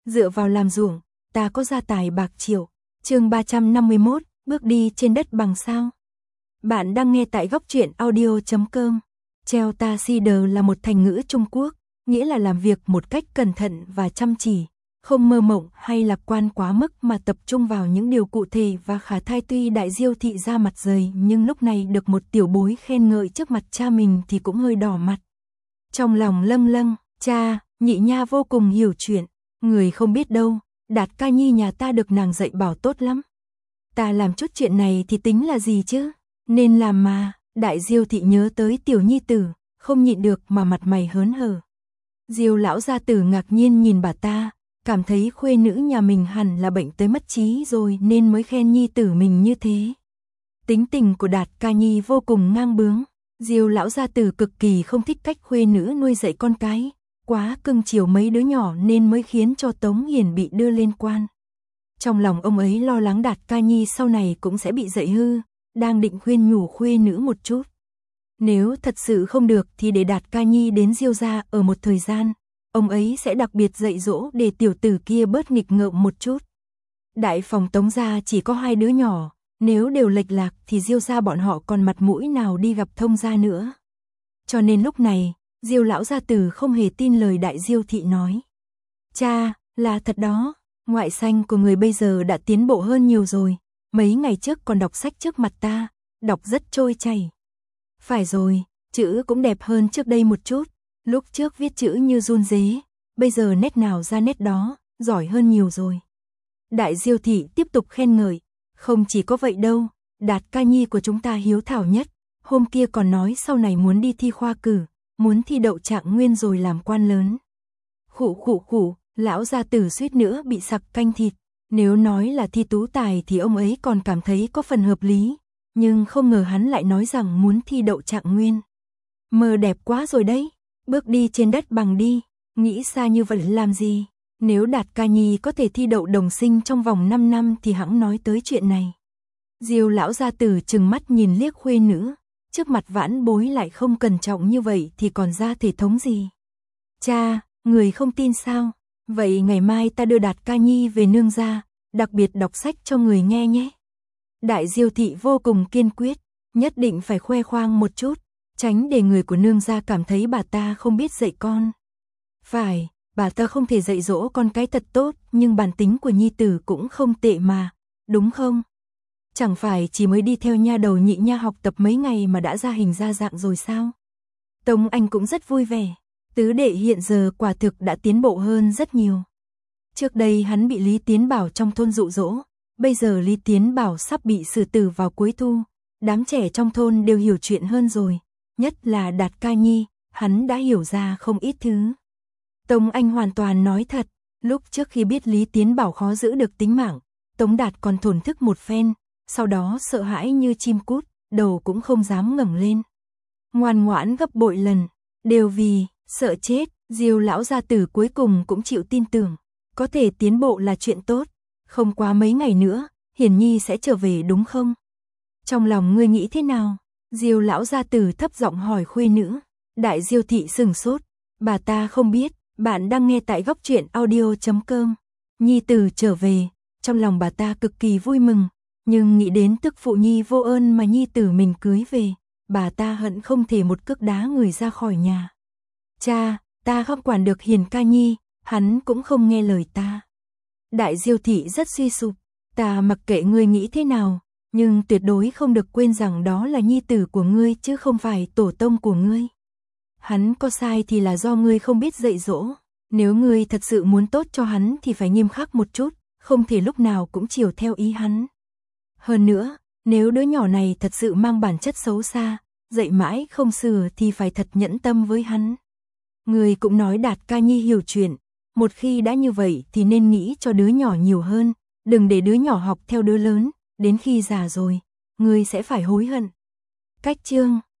dựa vào làm ruộng, ta có gia tài bạc triệu. Chương 351, bước đi trên đất bằng sao. Bạn đang nghe tại góc truyện audio.com. Treo ta cider là một thành ngữ Trung Quốc, nghĩa là làm việc một cách cẩn thận và chăm chỉ, không mơ mộng hay lạc quan quá mức mà tập trung vào những điều cụ thể và khả thi. Tuy Đại Diêu thị ra mặt dày, nhưng lúc này được một tiểu bối khen ngợi trước mặt cha mình thì cũng hơi đỏ mặt. Trong lòng lâng lâng, cha, nhị nha vô cùng hiểu chuyện, người không biết đâu, Đạt ca nhi nhà ta được nàng dạy bảo tốt lắm. Ta làm chút chuyện này thì tính là gì chứ, nên làm mà. Đại Diêu thị nhớ tới tiểu nhi tử, không nhịn được mà mặt mày hớn hở. Diêu lão gia tử ngạc nhiên nhìn bà ta, cảm thấy khuê nữ nhà mình hẳn là bệnh tới mất trí rồi nên mới khen nhi tử mình như thế. Tính tình của Đạt ca nhi vô cùng ngang bướng, Diêu lão gia tử cực kỳ không thích cách khuê nữ nuôi dạy con cái, quá cưng chiều mấy đứa nhỏ nên mới khiến cho Tống Hiền bị đưa lên quan. Trong lòng ông ấy lo lắng Đạt ca nhi sau này cũng sẽ bị dạy hư, đang định khuyên nhủ khuê nữ một chút. Nếu thật sự không được thì để Đạt ca nhi đến Diêu gia ở một thời gian, ông ấy sẽ đặc biệt dạy dỗ để tiểu tử kia bớt nghịch ngợm một chút. Đại phòng Tống gia chỉ có 2 đứa nhỏ, nếu đều lệch lạc thì Diêu gia bọn họ còn mặt mũi nào đi gặp Thông gia nữa. Cho nên lúc này, Diêu lão gia tử không hề tin lời Đại Diêu thị nói. Cha, là thật đó, ngoại sanh của người bây giờ đã tiến bộ hơn nhiều rồi, mấy ngày trước còn đọc sách trước mặt ta, đọc rất trôi chảy. Phải rồi, chữ cũng đẹp hơn trước đây một chút, lúc trước viết chữ như run rế, bây giờ nét nào ra nét đó, giỏi hơn nhiều rồi. Đại Diêu thị tiếp tục khen ngợi, không chỉ có vậy đâu, Đạt ca nhi của chúng ta hiếu thảo nhất, hôm kia còn nói sau này muốn đi thi khoa cử, muốn thi đậu trạng nguyên rồi làm quan lớn. Khụ, lão gia tử suýt nữa bị sặc canh thịt, nếu nói là thi tú tài thì ông ấy còn cảm thấy có phần hợp lý, nhưng không ngờ hắn lại nói rằng muốn thi đậu trạng nguyên. Mơ đẹp quá rồi đấy, bước đi trên đất bằng đi, nghĩ xa như vậy làm gì, nếu Đạt ca nhi có thể thi đậu đồng sinh trong vòng 5 năm thì hẵng nói tới chuyện này. Diêu lão gia tử trừng mắt nhìn liếc khuê nữ, trước mặt vãn bối lại không cẩn trọng như vậy thì còn ra thể thống gì. Cha, người không tin sao, vậy ngày mai ta đưa Đạt ca nhi về nương gia, đặc biệt đọc sách cho người nghe nhé. Đại Diêu thị vô cùng kiên quyết, nhất định phải khoe khoang một chút, tránh để người của nương gia cảm thấy bà ta không biết dạy con. Phải, bà ta không thể dạy dỗ con cái thật tốt, nhưng bản tính của nhi tử cũng không tệ mà, đúng không? Chẳng phải chỉ mới đi theo nha đầu nhị nha học tập mấy ngày mà đã ra hình ra dạng rồi sao? Tống Anh cũng rất vui vẻ, tứ đệ hiện giờ quả thực đã tiến bộ hơn rất nhiều. Trước đây hắn bị Lý Tiến Bảo trong thôn dụ dỗ, bây giờ Lý Tiến Bảo sắp bị xử tử vào cuối thu, đám trẻ trong thôn đều hiểu chuyện hơn rồi, nhất là Đạt ca nhi, hắn đã hiểu ra không ít thứ. Tống Anh hoàn toàn nói thật, lúc trước khi biết Lý Tiến Bảo khó giữ được tính mạng, Tống Đạt còn thổn thức một phen, sau đó sợ hãi như chim cút, đầu cũng không dám ngẩng lên. Ngoan ngoãn gấp bội lần, đều vì sợ chết, Diêu lão gia tử cuối cùng cũng chịu tin tưởng, có thể tiến bộ là chuyện tốt, không quá mấy ngày nữa, Hiển Nhi sẽ trở về đúng không? Trong lòng ngươi nghĩ thế nào? Diêu lão gia tử thấp giọng hỏi khuê nữ. Đại Diêu thị sừng sốt, bà ta không biết, bạn đang nghe tại góc truyện audio.com. Nhi tử trở về, trong lòng bà ta cực kỳ vui mừng, nhưng nghĩ đến tức phụ nhi vô ơn mà nhi tử mình cưới về, bà ta hận không thể một cước đá người ra khỏi nhà. Cha, ta không quản được Hiền ca nhi, hắn cũng không nghe lời ta. Đại Diêu thị rất suy sụp, ta mặc kệ ngươi nghĩ thế nào, nhưng tuyệt đối không được quên rằng đó là nhi tử của ngươi chứ không phải tổ tông của ngươi. Hắn có sai thì là do ngươi không biết dạy dỗ, nếu ngươi thật sự muốn tốt cho hắn thì phải nghiêm khắc một chút, không thể lúc nào cũng chiều theo ý hắn. Hơn nữa, nếu đứa nhỏ này thật sự mang bản chất xấu xa, dạy mãi không sửa thì phải thật nhẫn tâm với hắn. Ngươi cũng nói Đạt ca nhi hiểu chuyện, một khi đã như vậy thì nên nghĩ cho đứa nhỏ nhiều hơn, đừng để đứa nhỏ học theo đứa lớn, đến khi già rồi, ngươi sẽ phải hối hận. Cách chương